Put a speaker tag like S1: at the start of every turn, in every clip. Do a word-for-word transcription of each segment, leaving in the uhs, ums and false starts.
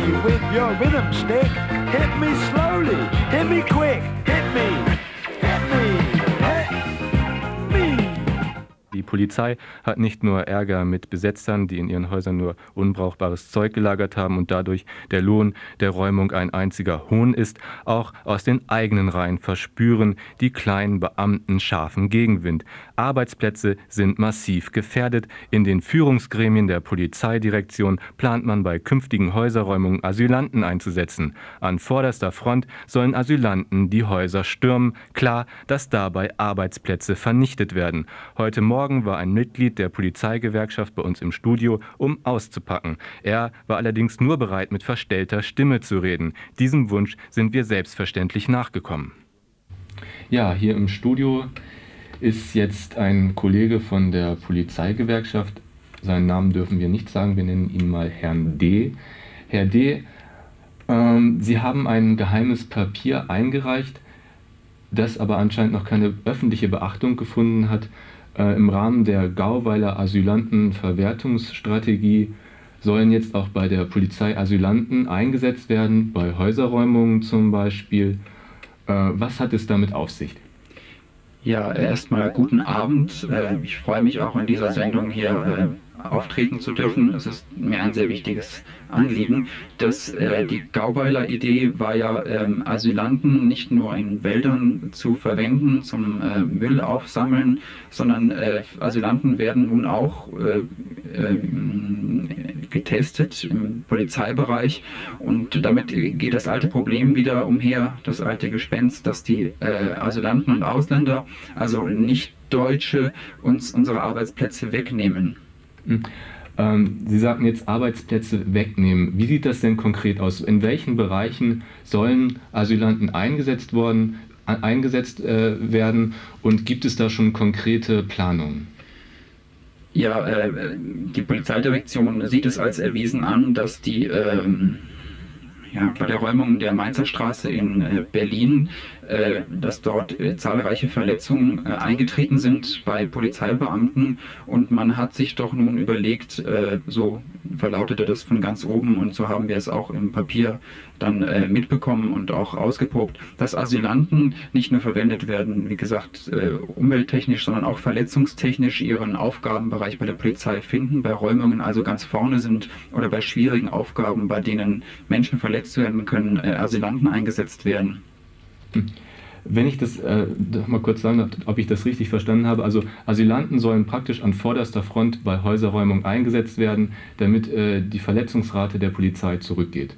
S1: me with your rhythm stick. Hit me slowly, hit me quick, hit me, hit me, hit me.
S2: Die Polizei hat nicht nur Ärger mit Besetzern, die in ihren Häusern nur unbrauchbares Zeug gelagert haben und dadurch der Lohn der Räumung ein einziger Hohn ist, auch aus den eigenen Reihen verspüren die kleinen Beamten scharfen Gegenwind. Arbeitsplätze sind massiv gefährdet. In den Führungsgremien der Polizeidirektion plant man bei künftigen Häuserräumungen Asylanten einzusetzen. An vorderster Front sollen Asylanten die Häuser stürmen. Klar, dass dabei Arbeitsplätze vernichtet werden. Heute Morgen war ein Mitglied der Polizeigewerkschaft bei uns im Studio, um auszupacken. Er war allerdings nur bereit, mit verstellter Stimme zu reden. Diesem Wunsch sind wir selbstverständlich nachgekommen. Ja, hier im Studio ist jetzt ein Kollege von der Polizeigewerkschaft. Seinen Namen dürfen wir nicht sagen, wir nennen ihn mal Herrn D. Herr D., ähm, Sie haben ein geheimes Papier eingereicht, das aber anscheinend noch keine öffentliche Beachtung gefunden hat. Äh, Im Rahmen der Gauweiler Asylantenverwertungsstrategie sollen jetzt auch bei der Polizei Asylanten eingesetzt werden, bei Häuserräumungen zum Beispiel. Äh, was hat es damit auf sich?
S3: Ja, erstmal guten Abend. Äh, ich freue mich auch in dieser Sendung hier äh, auftreten zu dürfen. Es ist mir ein sehr wichtiges Anliegen. Das, äh, die Gauweiler-Idee war ja, ähm, Asylanten nicht nur in Wäldern zu verwenden zum äh, Müll aufsammeln, sondern äh, Asylanten werden nun auch äh, äh, getestet im Polizeibereich und damit geht das alte Problem wieder umher, das alte Gespenst, dass die äh, Asylanten und Ausländer, also nicht Deutsche, uns unsere Arbeitsplätze wegnehmen.
S2: Mhm. Ähm, Sie sagten jetzt Arbeitsplätze wegnehmen. Wie sieht das denn konkret aus? In welchen Bereichen sollen Asylanten eingesetzt worden, äh, eingesetzt äh, werden und gibt es da schon konkrete Planungen?
S3: Ja, äh, die Polizeidirektion sieht es als erwiesen an, dass die ähm, ja, bei der Räumung der Mainzer Straße in äh, Berlin, äh, dass dort äh, zahlreiche Verletzungen äh, eingetreten sind bei Polizeibeamten und man hat sich doch nun überlegt, äh, so verlautete das von ganz oben und so haben wir es auch im Papier dann äh, mitbekommen und auch ausgeprobt, dass Asylanten nicht nur verwendet werden, wie gesagt, äh, umwelttechnisch, sondern auch verletzungstechnisch ihren Aufgabenbereich bei der Polizei finden, bei Räumungen also ganz vorne sind oder bei schwierigen Aufgaben, bei denen Menschen verletzt werden können, äh, Asylanten eingesetzt werden.
S2: Wenn ich das äh, mal kurz sagen darf, ob ich das richtig verstanden habe, also Asylanten sollen praktisch an vorderster Front bei Häuserräumung eingesetzt werden, damit äh, die Verletzungsrate der Polizei zurückgeht.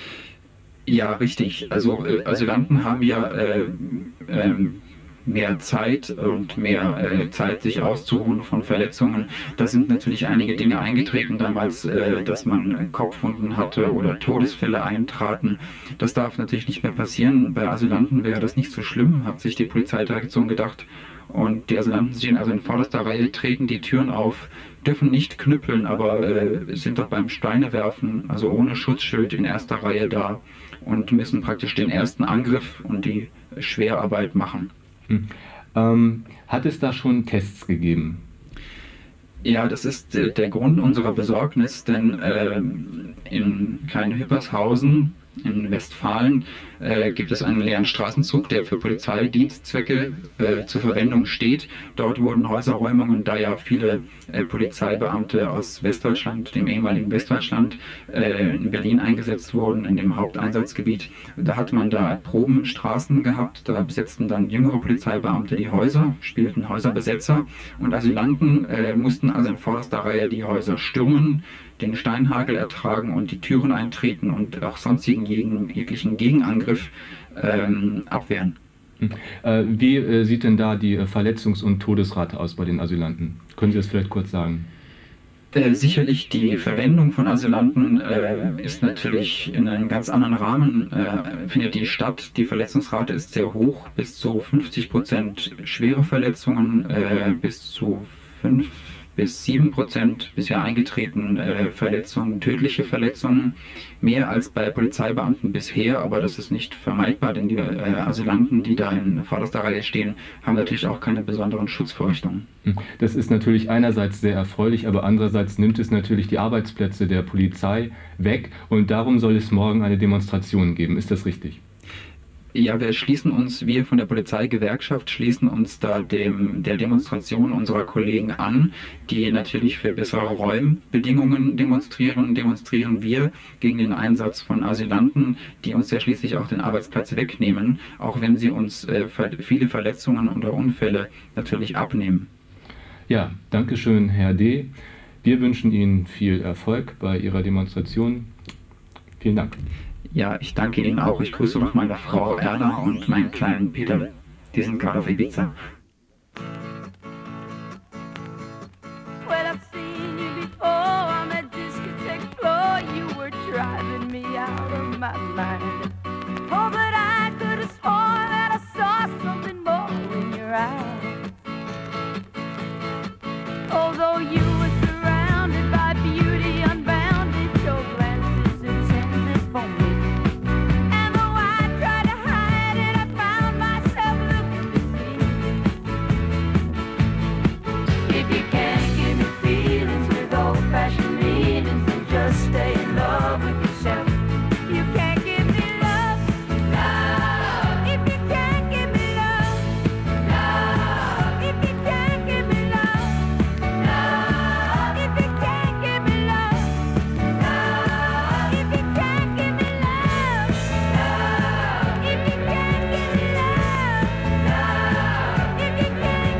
S3: Ja, richtig. Also äh, Asylanten haben ja äh, äh, mehr Zeit und mehr äh, Zeit, sich auszuruhen von Verletzungen. Da sind natürlich einige Dinge eingetreten damals, äh, dass man Kopfwunden hatte oder Todesfälle eintraten. Das darf natürlich nicht mehr passieren. Bei Asylanten wäre das nicht so schlimm, hat sich die Polizeidirektion gedacht. Und die Asylanten stehen also in vorderster Reihe, treten die Türen auf, dürfen nicht knüppeln, aber äh, sind doch beim Steinewerfen, also ohne Schutzschild in erster Reihe da und müssen praktisch den ersten Angriff und die Schwerarbeit machen.
S2: Hm. Ähm, hat es da schon Tests gegeben?
S3: Ja, das ist äh, der Grund unserer Besorgnis, denn äh, in Klein-Hüppershausen in Westfalen äh, gibt es einen leeren Straßenzug, der für Polizeidienstzwecke äh, zur Verwendung steht. Dort wurden Häuserräumungen, da ja viele äh, Polizeibeamte aus Westdeutschland, dem ehemaligen Westdeutschland, äh, in Berlin eingesetzt wurden, in dem Haupteinsatzgebiet. Da hat man da Probenstraßen gehabt, da besetzten dann jüngere Polizeibeamte die Häuser, spielten Häuserbesetzer und Asylanten äh, mussten also in vorderster Reihe die Häuser stürmen, den Steinhagel ertragen und die Türen eintreten und auch sonstigen jeden, jeglichen Gegenangriff ähm, abwehren.
S2: Äh, wie äh, sieht denn da die Verletzungs- und Todesrate aus bei den Asylanten? Können Sie das vielleicht kurz sagen?
S3: Äh, sicherlich die Verwendung von Asylanten äh, ist natürlich in einem ganz anderen Rahmen, äh, findet die statt. Die Verletzungsrate ist sehr hoch, bis zu fünfzig Prozent schwere Verletzungen, äh, bis zu fünf bis sieben Prozent bisher eingetreten äh, Verletzungen, tödliche Verletzungen, mehr als bei Polizeibeamten bisher, aber das ist nicht vermeidbar, denn die äh, Asylanten, die da in vorderster Reihe stehen, haben natürlich auch keine besonderen Schutzvorrichtungen.
S2: Das ist natürlich einerseits sehr erfreulich, aber andererseits nimmt es natürlich die Arbeitsplätze der Polizei weg und darum soll es morgen eine Demonstration geben. Ist das richtig?
S3: Ja, wir schließen uns, wir von der Polizeigewerkschaft schließen uns da dem, der Demonstration unserer Kollegen an, die natürlich für bessere Räumbedingungen demonstrieren. Und demonstrieren wir gegen den Einsatz von Asylanten, die uns ja schließlich auch den Arbeitsplatz wegnehmen, auch wenn sie uns äh, viele Verletzungen oder Unfälle natürlich abnehmen.
S2: Ja, danke schön, Herr D. Wir wünschen Ihnen viel Erfolg bei Ihrer Demonstration. Vielen Dank.
S3: Ja, ich danke Ihnen auch. Ich grüße noch meine Frau Erna und meinen kleinen Peter. Die sind gerade auf Ibiza.
S4: Well, I've seen you before on that discotheque floor. You were driving me out of my mind. Oh, but I could have sworn that I saw something more in your eyes. Although you were surrounded by beauty unbounded, your glances intended for me. Stay in love with yourself. You can't give me love, love. If you can't give me love, love. If you can't give me love, love. If you can't give me love, love. If you can't give me love, love. If you can't give me love, love. If you can't give me love, love. If you can't give me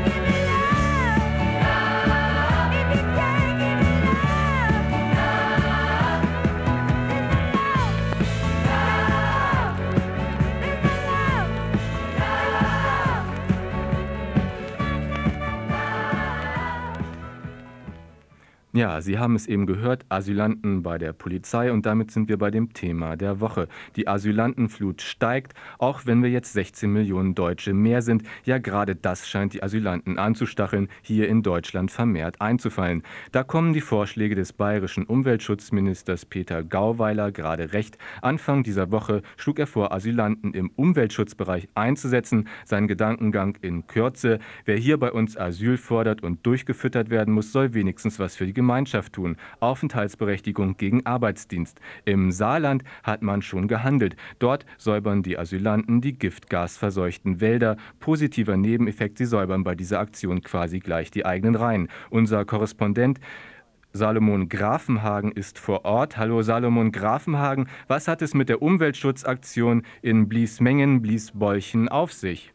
S2: Ja, Sie haben es eben gehört, Asylanten bei der Polizei und damit sind wir bei dem Thema der Woche. Die Asylantenflut steigt, auch wenn wir jetzt sechzehn Millionen Deutsche mehr sind. Ja, gerade das scheint die Asylanten anzustacheln, hier in Deutschland vermehrt einzufallen. Da kommen die Vorschläge des bayerischen Umweltschutzministers Peter Gauweiler gerade recht. Anfang dieser Woche schlug er vor, Asylanten im Umweltschutzbereich einzusetzen. Sein Gedankengang in Kürze: Wer hier bei uns Asyl fordert und durchgefüttert werden muss, soll wenigstens was für die Gemeinschaft tun. Aufenthaltsberechtigung gegen Arbeitsdienst. Im Saarland hat man schon gehandelt. Dort säubern die Asylanten die giftgasverseuchten Wälder. Positiver Nebeneffekt, sie säubern bei dieser Aktion quasi gleich die eigenen Reihen. Unser Korrespondent Salomon Grafenhagen ist vor Ort. Hallo Salomon Grafenhagen, was hat es mit der Umweltschutzaktion in Bliesmengen, Bliesbolchen auf sich?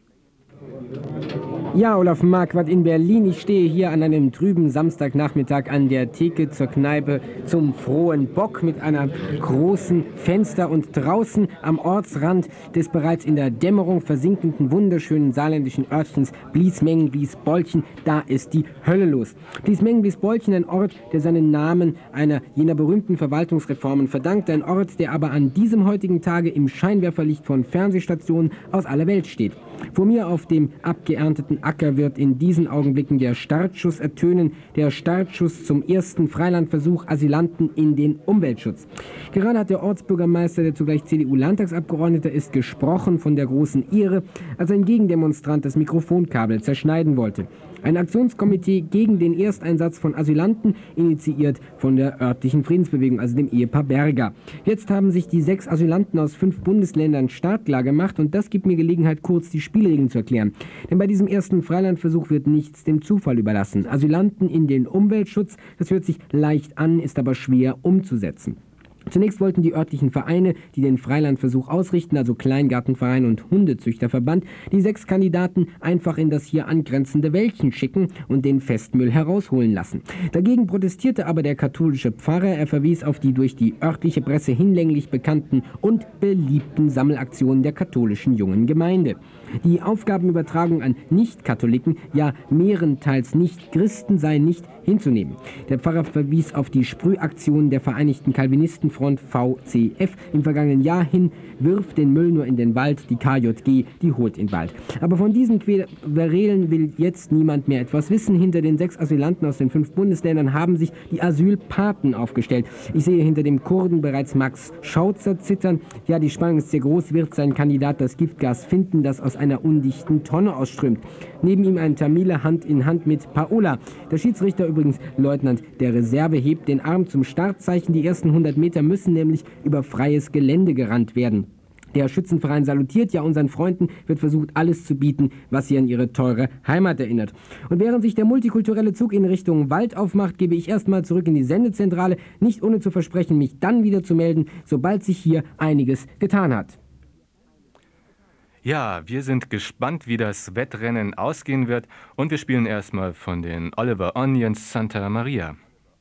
S5: Ja, Olaf Marquardt in Berlin. Ich stehe hier an einem trüben Samstagnachmittag an der Theke zur Kneipe zum Frohen Bock mit einer großen Fenster und draußen am Ortsrand des bereits in der Dämmerung versinkenden wunderschönen saarländischen Örtchens Bliesmengen, Bliesbolchen, da ist die Hölle los. Bliesmengen, Bliesbolchen, ein Ort, der seinen Namen einer jener berühmten Verwaltungsreformen verdankt, ein Ort, der aber an diesem heutigen Tage im Scheinwerferlicht von Fernsehstationen aus aller Welt steht. Vor mir auf dem abgeernteten Acker wird in diesen Augenblicken der Startschuss ertönen, der Startschuss zum ersten Freilandversuch Asylanten in den Umweltschutz. Gerade hat der Ortsbürgermeister, der zugleich C D U-Landtagsabgeordneter ist, gesprochen von der großen Ehre, als ein Gegendemonstrant das Mikrofonkabel zerschneiden wollte. Ein Aktionskomitee gegen den Ersteinsatz von Asylanten, initiiert von der örtlichen Friedensbewegung, also dem Ehepaar Berger. Jetzt haben sich die sechs Asylanten aus fünf Bundesländern startklar gemacht und das gibt mir Gelegenheit, kurz die Spielregeln zu erklären. Denn bei diesem ersten Freilandversuch wird nichts dem Zufall überlassen. Asylanten in den Umweltschutz, das hört sich leicht an, ist aber schwer umzusetzen. Zunächst wollten die örtlichen Vereine, die den Freilandversuch ausrichten, also Kleingartenverein und Hundezüchterverband, die sechs Kandidaten einfach in das hier angrenzende Wäldchen schicken und den Festmüll herausholen lassen. Dagegen protestierte aber der katholische Pfarrer. Er verwies auf die durch die örtliche Presse hinlänglich bekannten und beliebten Sammelaktionen der katholischen Jungen Gemeinde. Die Aufgabenübertragung an Nicht-Katholiken, ja mehrenteils Nicht-Christen, sei nicht hinzunehmen. Der Pfarrer verwies auf die Sprühaktion der Vereinigten Calvinistenfront V C F im vergangenen Jahr hin, wirf den Müll nur in den Wald, die K J G, die holt den Wald. Aber von diesen Querelen will jetzt niemand mehr etwas wissen. Hinter den sechs Asylanten aus den fünf Bundesländern haben sich die Asylpaten aufgestellt. Ich sehe hinter dem Kurden bereits Max Schautzer zittern. Ja, die Spannung ist sehr groß. Wird sein Kandidat das Giftgas finden, das aus einer undichten Tonne ausströmt? Neben ihm ein Tamiler Hand in Hand mit Paola. Der Schiedsrichter, übrigens Leutnant der Reserve, hebt den Arm zum Startzeichen. Die ersten hundert Meter müssen nämlich über freies Gelände gerannt werden. Der Schützenverein salutiert, ja, unseren Freunden wird versucht, alles zu bieten, was sie an ihre teure Heimat erinnert. Und während sich der multikulturelle Zug in Richtung Wald aufmacht, gebe ich erstmal zurück in die Sendezentrale, nicht ohne zu versprechen, mich dann wieder zu melden, sobald sich hier einiges getan hat.
S2: Ja, wir sind gespannt, wie das Wettrennen ausgehen wird, und wir spielen erstmal von den Oliver Onions Santa Maria.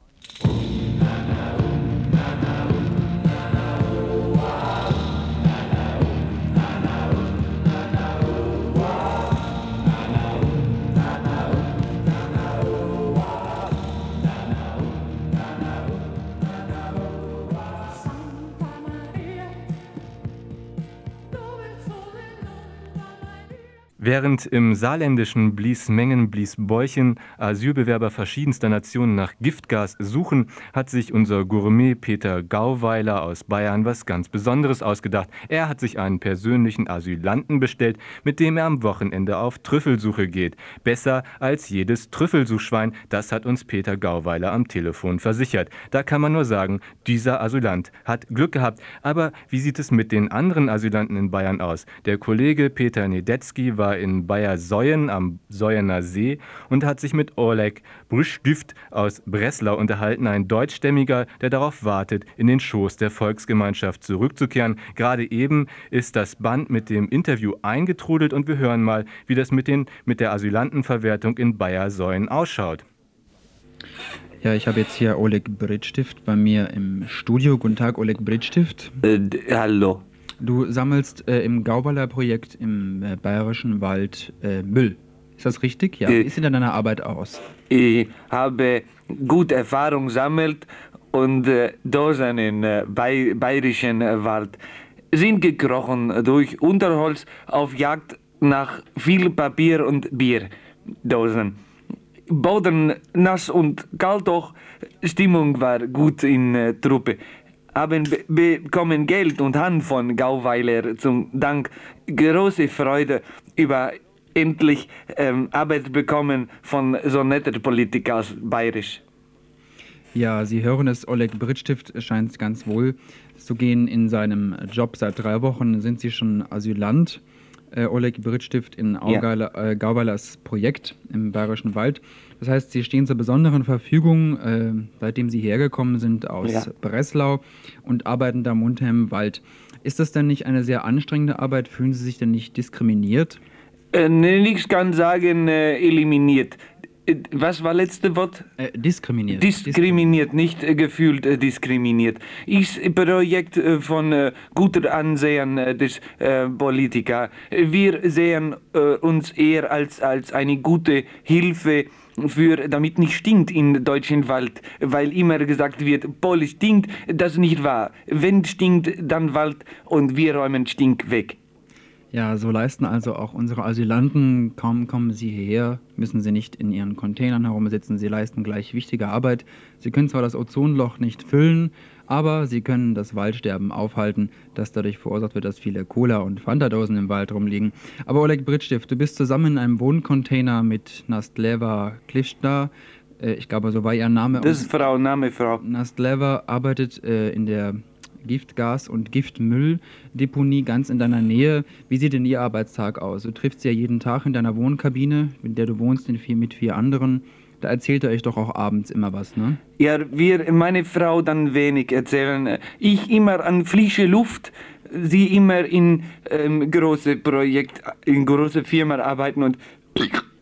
S2: Während im saarländischen Bliesmengen, Bliesbäuchen Asylbewerber verschiedenster Nationen nach Giftgas suchen, hat sich unser Gourmet Peter Gauweiler aus Bayern was ganz Besonderes ausgedacht. Er hat sich einen persönlichen Asylanten bestellt, mit dem er am Wochenende auf Trüffelsuche geht. Besser als jedes Trüffelsuchschwein, das hat uns Peter Gauweiler am Telefon versichert. Da kann man nur sagen, dieser Asylant hat Glück gehabt. Aber wie sieht es mit den anderen Asylanten in Bayern aus? Der Kollege Peter Nedetzky war in Bayer-Soyen am Soyener See und hat sich mit Oleg Brüschdift aus Breslau unterhalten, ein Deutschstämmiger, der darauf wartet, in den Schoß der Volksgemeinschaft zurückzukehren. Gerade eben ist das Band mit dem Interview eingetrudelt und wir hören mal, wie das mit, den, mit der Asylantenverwertung in Bayer-Soyen ausschaut.
S3: Ja, ich habe jetzt hier Oleg Britschdift bei mir im Studio. Guten Tag, Oleg Britschdift.
S6: Äh, hallo.
S3: Du sammelst äh, im Gauweiler-Projekt im äh, Bayerischen Wald äh, Müll. Ist das richtig? Ja.
S6: Äh,
S3: Wie sieht denn deine Arbeit aus?
S6: Ich habe gute Erfahrung gesammelt und äh, Dosen im äh, Bay Bayerischen äh, Wald sind gekrochen durch Unterholz auf Jagd nach viel Papier und Bierdosen. Boden nass und kalt, doch Stimmung war gut in äh, Truppe. Haben be bekommen Geld und Hand von Gauweiler zum Dank. Große Freude über endlich ähm, Arbeit bekommen von so netter Politiker aus Bayerisch.
S3: Ja, Sie hören es, Oleg Britschdift scheint ganz wohl zu gehen in seinem Job. Seit drei Wochen sind Sie schon Asylant. Äh, Oleg Britschdift in Augeiler, äh, Gauweilers Projekt im Bayerischen Wald. Das heißt, Sie stehen zur besonderen Verfügung, äh, seitdem Sie hergekommen sind aus ja. Breslau und arbeiten da munter im Wald. Ist das denn nicht eine sehr anstrengende Arbeit? Fühlen Sie sich denn nicht diskriminiert?
S6: Äh, nichts kann sagen, äh, eliminiert. Äh, was war das letzte Wort?
S3: Äh, diskriminiert.
S6: Diskriminiert, nicht äh, gefühlt äh, diskriminiert. Ist ein Projekt äh, von äh, guter Ansehen äh, des äh, Politikers. Wir sehen äh, uns eher als, als eine gute Hilfe, für, damit nicht stinkt in deutschen Wald, weil immer gesagt wird, Pol stinkt, das ist nicht wahr. Wenn stinkt, dann Wald und wir räumen Stink weg.
S3: Ja, so leisten also auch unsere Asylanten. Kaum kommen sie hierher, müssen sie nicht in ihren Containern herumsitzen. Sie leisten gleich wichtige Arbeit. Sie können zwar das Ozonloch nicht füllen, aber sie können das Waldsterben aufhalten, das dadurch verursacht wird, dass viele Cola- und Fanta-Dosen im Wald rumliegen. Aber Oleg Britschdift, du bist zusammen in einem Wohncontainer mit Nastleva Klivschna. Äh, ich glaube, so war ihr Name.
S6: Das ist Frau, Name Frau.
S3: Nastleva arbeitet äh, in der Giftgas- und Giftmülldeponie ganz in deiner Nähe. Wie sieht denn Ihr Arbeitstag aus? Du triffst sie ja jeden Tag in deiner Wohnkabine, in der du wohnst in vier, mit vier anderen. Da erzählt ihr euch doch auch abends immer was, ne?
S6: Ja, wir, meine Frau dann wenig erzählen. Ich immer an frische Luft, sie immer in ähm, große Projekt, in große Firma arbeiten und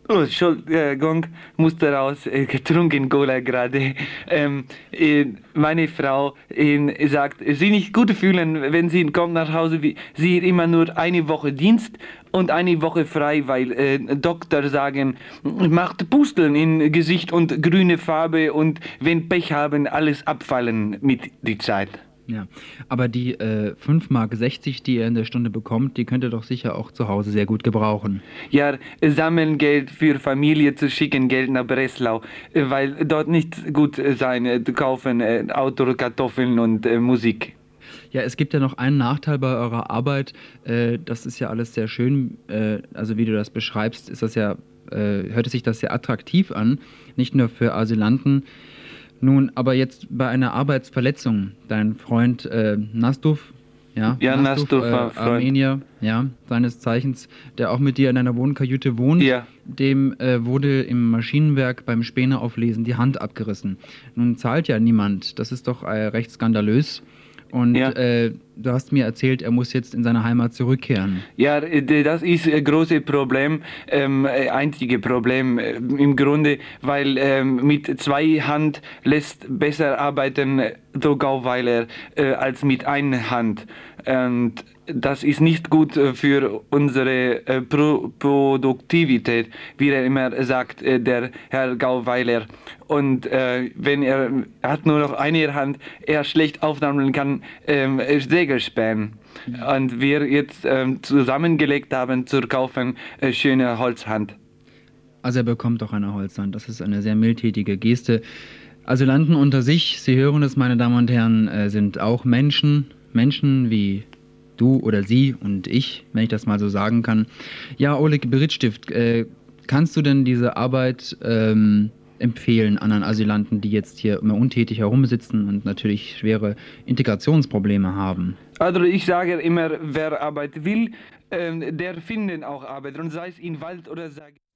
S6: Oh, Entschuldigung, musste raus, äh, getrunken Cola gerade. Ähm, äh, meine Frau äh, sagt, sie nicht gut fühlen, wenn sie kommt nach Hause, wie, sie hat immer nur eine Woche Dienst und eine Woche frei, weil äh, Doktor sagen, macht Pusteln in Gesicht und grüne Farbe und wenn Pech haben, alles abfallen mit der Zeit.
S7: Ja, aber die äh, fünf Mark sechzig, die ihr in der Stunde bekommt, die könnt ihr doch sicher auch zu Hause sehr gut gebrauchen.
S6: Ja, sammeln Geld für Familie zu schicken, Geld nach Breslau, äh, weil dort nicht gut äh, sein, äh, kaufen äh, Auto, Kartoffeln und äh, Musik.
S7: Ja, es gibt ja noch einen Nachteil bei eurer Arbeit. Äh, das ist ja alles sehr schön. Äh, also wie du das beschreibst, ist das ja, äh, hört es sich das sehr attraktiv an, nicht nur für Asylanten. Nun, aber jetzt bei einer Arbeitsverletzung, dein Freund äh, Nasduf, ja,
S6: ja Nasduf,
S7: äh,
S6: Freund.
S7: Armenier, ja, seines Zeichens, der auch mit dir in einer Wohnkajüte wohnt,
S6: ja.
S7: dem äh, wurde im Maschinenwerk beim Späneauflesen die Hand abgerissen. Nun zahlt ja niemand, das ist doch äh, recht skandalös. Und
S6: ja.
S7: äh, du hast mir erzählt, er muss jetzt in seine Heimat zurückkehren.
S6: Ja, das ist ein großes Problem, ähm, einzige Problem äh, im Grunde, weil ähm, mit zwei Hand lässt besser arbeiten der Gauweiler äh, als mit einer Hand. Und das ist nicht gut für unsere äh, Pro Produktivität, wie er immer sagt, äh, der Herr Gauweiler. Und äh, wenn er, er hat nur noch eine Hand, er schlecht aufnehmen kann, ähm, Säge spähen. Und wir jetzt ähm, zusammengelegt haben zu kaufen, äh, schöne Holzhand.
S7: Also er bekommt doch eine Holzhand. Das ist eine sehr mildtätige Geste. Asylanten unter sich, Sie hören es, meine Damen und Herren, äh, sind auch Menschen. Menschen wie du oder sie und ich, wenn ich das mal so sagen kann. Ja, Oleg Beritstift, äh, kannst du denn diese Arbeit ähm, empfehlen anderen Asylanten, die jetzt hier immer untätig herumsitzen und natürlich schwere Integrationsprobleme haben?
S6: Also ich sage immer, wer Arbeit will, äh, der findet auch Arbeit. Und sei es in Wald oder sei